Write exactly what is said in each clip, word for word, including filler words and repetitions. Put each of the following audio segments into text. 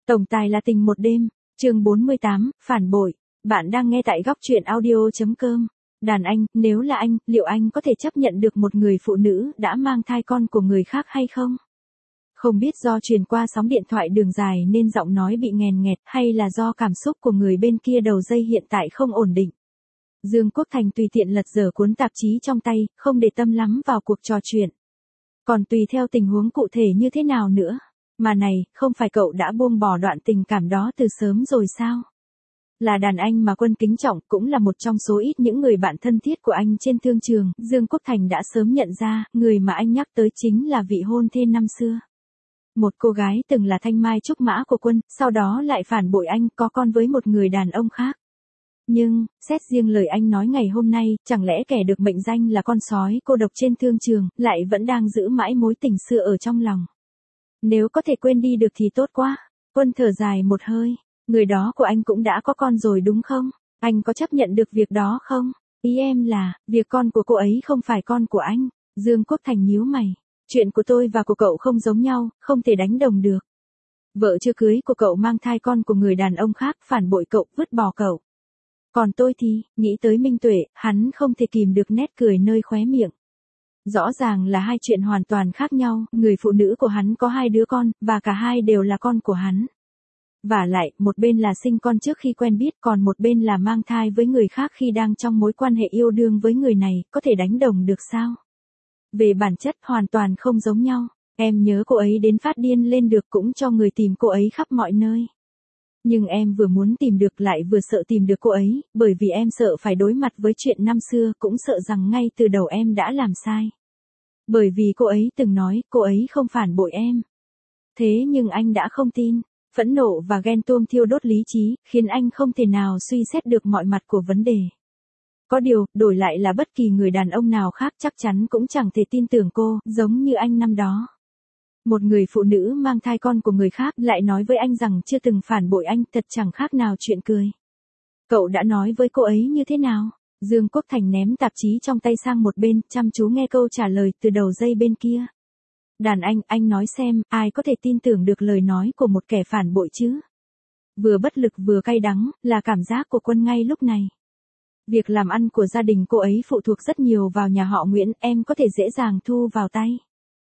Tổng tài là tình một đêm, chương bốn mươi tám, phản bội. Bạn đang nghe tại góc truyện audio chấm com. Đàn anh, nếu là anh, liệu anh có thể chấp nhận được một người phụ nữ đã mang thai con của người khác hay không? Không biết do truyền qua sóng điện thoại đường dài nên giọng nói bị nghèn nghẹt hay là do cảm xúc của người bên kia đầu dây hiện tại không ổn định. Dương Quốc Thành tùy tiện lật dở cuốn tạp chí trong tay, không để tâm lắm vào cuộc trò chuyện. Còn tùy theo tình huống cụ thể như thế nào nữa. Mà này, không phải cậu đã buông bỏ đoạn tình cảm đó từ sớm rồi sao? Là đàn anh mà Quân kính trọng, cũng là một trong số ít những người bạn thân thiết của anh trên thương trường, Dương Quốc Thành đã sớm nhận ra, người mà anh nhắc tới chính là vị hôn thê năm xưa. Một cô gái từng là thanh mai trúc mã của Quân, sau đó lại phản bội anh, có con với một người đàn ông khác. Nhưng, xét riêng lời anh nói ngày hôm nay, chẳng lẽ kẻ được mệnh danh là con sói cô độc trên thương trường, lại vẫn đang giữ mãi mối tình xưa ở trong lòng. Nếu có thể quên đi được thì tốt quá. Quân thở dài một hơi. Người đó của anh cũng đã có con rồi đúng không? Anh có chấp nhận được việc đó không? Ý em là, việc con của cô ấy không phải con của anh. Dương Quốc Thành nhíu mày. Chuyện của tôi và của cậu không giống nhau, không thể đánh đồng được. Vợ chưa cưới của cậu mang thai con của người đàn ông khác, phản bội cậu, vứt bỏ cậu. Còn tôi thì, nghĩ tới Minh Tuệ, hắn không thể kìm được nét cười nơi khóe miệng. Rõ ràng là hai chuyện hoàn toàn khác nhau, người phụ nữ của hắn có hai đứa con, và cả hai đều là con của hắn. Vả lại, một bên là sinh con trước khi quen biết, còn một bên là mang thai với người khác khi đang trong mối quan hệ yêu đương với người này, có thể đánh đồng được sao? Về bản chất, hoàn toàn không giống nhau. Em nhớ cô ấy đến phát điên lên được, cũng cho người tìm cô ấy khắp mọi nơi. Nhưng em vừa muốn tìm được lại vừa sợ tìm được cô ấy, bởi vì em sợ phải đối mặt với chuyện năm xưa, cũng sợ rằng ngay từ đầu em đã làm sai. Bởi vì cô ấy từng nói, cô ấy không phản bội em. Thế nhưng anh đã không tin. Phẫn nộ và ghen tuông thiêu đốt lý trí, khiến anh không thể nào suy xét được mọi mặt của vấn đề. Có điều, đổi lại là bất kỳ người đàn ông nào khác chắc chắn cũng chẳng thể tin tưởng cô, giống như anh năm đó. Một người phụ nữ mang thai con của người khác lại nói với anh rằng chưa từng phản bội anh, thật chẳng khác nào chuyện cười. Cậu đã nói với cô ấy như thế nào? Dương Quốc Thành ném tạp chí trong tay sang một bên, chăm chú nghe câu trả lời từ đầu dây bên kia. Đàn anh, anh nói xem, ai có thể tin tưởng được lời nói của một kẻ phản bội chứ? Vừa bất lực vừa cay đắng, là cảm giác của Quân ngay lúc này. Việc làm ăn của gia đình cô ấy phụ thuộc rất nhiều vào nhà họ Nguyễn, em có thể dễ dàng thu vào tay.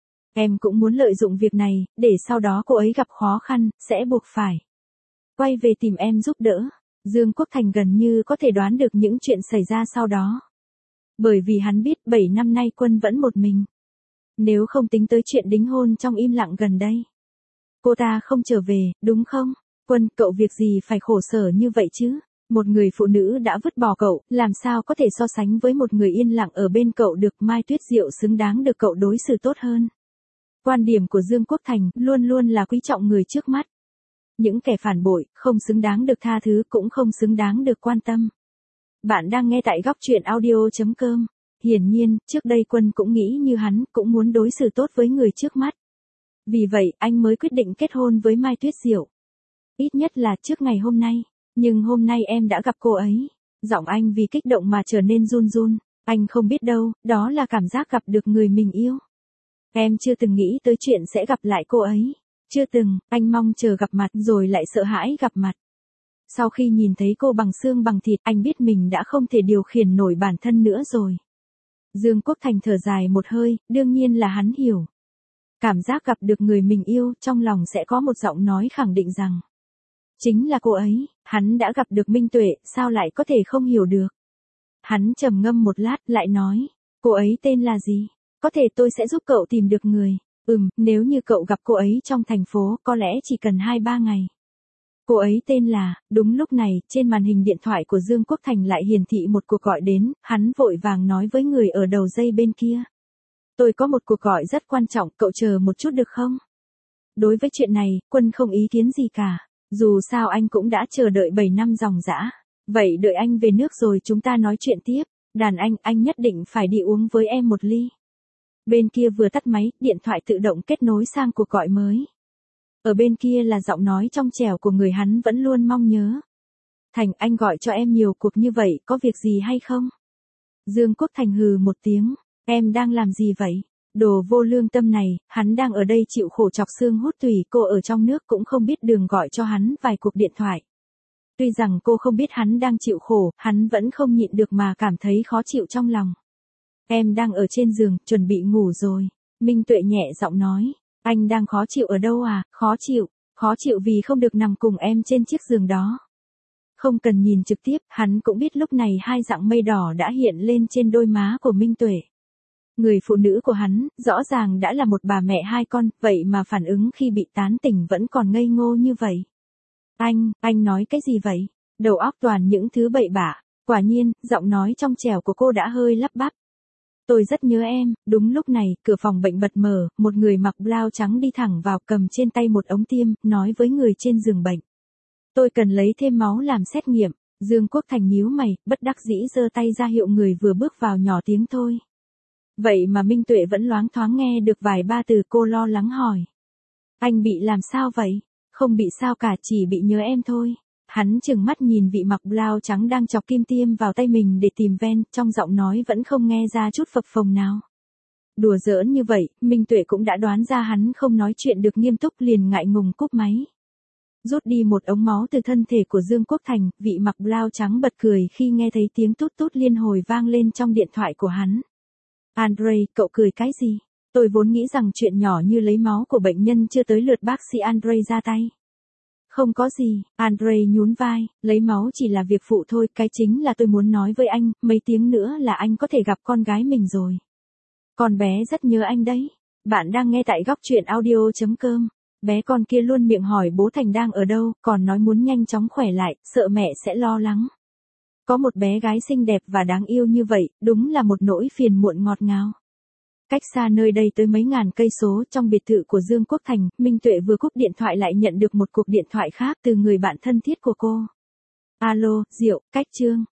Em cũng muốn lợi dụng việc này, để sau đó cô ấy gặp khó khăn, sẽ buộc phải quay về tìm em giúp đỡ. Dương Quốc Thành gần như có thể đoán được những chuyện xảy ra sau đó. Bởi vì hắn biết bảy năm nay Quân vẫn một mình. Nếu không tính tới chuyện đính hôn trong im lặng gần đây. Cô ta không trở về, đúng không? Quân, cậu việc gì phải khổ sở như vậy chứ? Một người phụ nữ đã vứt bỏ cậu, làm sao có thể so sánh với một người yên lặng ở bên cậu được? Mai Tuyết Diệu xứng đáng được cậu đối xử tốt hơn. Quan điểm của Dương Quốc Thành luôn luôn là quý trọng người trước mắt. Những kẻ phản bội, không xứng đáng được tha thứ, cũng không xứng đáng được quan tâm. Bạn đang nghe tại góc truyện audio chấm com. Hiển nhiên, trước đây Quân cũng nghĩ như hắn, cũng muốn đối xử tốt với người trước mắt. Vì vậy, anh mới quyết định kết hôn với Mai Tuyết Diệu. Ít nhất là trước ngày hôm nay. Nhưng hôm nay em đã gặp cô ấy. Giọng anh vì kích động mà trở nên run run. Anh không biết đâu, đó là cảm giác gặp được người mình yêu. Em chưa từng nghĩ tới chuyện sẽ gặp lại cô ấy. Chưa từng, anh mong chờ gặp mặt rồi lại sợ hãi gặp mặt. Sau khi nhìn thấy cô bằng xương bằng thịt, anh biết mình đã không thể điều khiển nổi bản thân nữa rồi. Dương Quốc Thành thở dài một hơi, đương nhiên là hắn hiểu. Cảm giác gặp được người mình yêu, trong lòng sẽ có một giọng nói khẳng định rằng chính là cô ấy. Hắn đã gặp được Minh Tuệ, sao lại có thể không hiểu được? Hắn trầm ngâm một lát, lại nói, cô ấy tên là gì? Có thể tôi sẽ giúp cậu tìm được người. Ừm, nếu như cậu gặp cô ấy trong thành phố, có lẽ chỉ cần hai ba ngày. Cô ấy tên là, đúng lúc này, trên màn hình điện thoại của Dương Quốc Thành lại hiển thị một cuộc gọi đến, hắn vội vàng nói với người ở đầu dây bên kia. Tôi có một cuộc gọi rất quan trọng, cậu chờ một chút được không? Đối với chuyện này, Quân không ý kiến gì cả. Dù sao anh cũng đã chờ đợi bảy năm ròng rã. Vậy đợi anh về nước rồi chúng ta nói chuyện tiếp. Đàn anh, anh nhất định phải đi uống với em một ly. Bên kia vừa tắt máy, điện thoại tự động kết nối sang cuộc gọi mới. Ở bên kia là giọng nói trong trẻo của người hắn vẫn luôn mong nhớ. Thành, anh gọi cho em nhiều cuộc như vậy, có việc gì hay không? Dương Quốc Thành hừ một tiếng. Em đang làm gì vậy? Đồ vô lương tâm này, hắn đang ở đây chịu khổ chọc xương hút tùy, cô ở trong nước cũng không biết đường gọi cho hắn vài cuộc điện thoại. Tuy rằng cô không biết hắn đang chịu khổ, hắn vẫn không nhịn được mà cảm thấy khó chịu trong lòng. Em đang ở trên giường, chuẩn bị ngủ rồi. Minh Tuệ nhẹ giọng nói. Anh đang khó chịu ở đâu à? Khó chịu. Khó chịu vì không được nằm cùng em trên chiếc giường đó. Không cần nhìn trực tiếp, hắn cũng biết lúc này hai dặng mây đỏ đã hiện lên trên đôi má của Minh Tuệ. Người phụ nữ của hắn, rõ ràng đã là một bà mẹ hai con, vậy mà phản ứng khi bị tán tỉnh vẫn còn ngây ngô như vậy. Anh, anh nói cái gì vậy? Đầu óc toàn những thứ bậy bạ. Quả nhiên, giọng nói trong trẻo của cô đã hơi lắp bắp. Tôi rất nhớ em. Đúng lúc này, cửa phòng bệnh bật mở, một người mặc blau trắng đi thẳng vào, cầm trên tay một ống tiêm, nói với người trên giường bệnh. Tôi cần lấy thêm máu làm xét nghiệm. Dương Quốc Thành nhíu mày, bất đắc dĩ giơ tay ra hiệu người vừa bước vào nhỏ tiếng thôi. Vậy mà Minh Tuệ vẫn loáng thoáng nghe được vài ba từ, cô lo lắng hỏi. Anh bị làm sao vậy? Không bị sao cả, chỉ bị nhớ em thôi. Hắn chừng mắt nhìn vị mặc blau trắng đang chọc kim tiêm vào tay mình để tìm ven, trong giọng nói vẫn không nghe ra chút phập phồng nào. Đùa giỡn như vậy, Minh Tuệ cũng đã đoán ra hắn không nói chuyện được nghiêm túc, liền ngại ngùng cúp máy. Rút đi một ống máu từ thân thể của Dương Quốc Thành, vị mặc blau trắng bật cười khi nghe thấy tiếng tút tút liên hồi vang lên trong điện thoại của hắn. Andre, cậu cười cái gì? Tôi vốn nghĩ rằng chuyện nhỏ như lấy máu của bệnh nhân chưa tới lượt bác sĩ Andre ra tay. Không có gì, Andre nhún vai, lấy máu chỉ là việc phụ thôi, cái chính là tôi muốn nói với anh, mấy tiếng nữa là anh có thể gặp con gái mình rồi. Con bé rất nhớ anh đấy. Bạn đang nghe tại góc truyện audio chấm com. Bé con kia luôn miệng hỏi bố Thành đang ở đâu, còn nói muốn nhanh chóng khỏe lại, sợ mẹ sẽ lo lắng. Có một bé gái xinh đẹp và đáng yêu như vậy, đúng là một nỗi phiền muộn ngọt ngào. Cách xa nơi đây tới mấy ngàn cây số, trong biệt thự của Dương Quốc Thành, Minh Tuệ vừa cúp điện thoại lại nhận được một cuộc điện thoại khác từ người bạn thân thiết của cô. Alo, Diệu, cách Trương.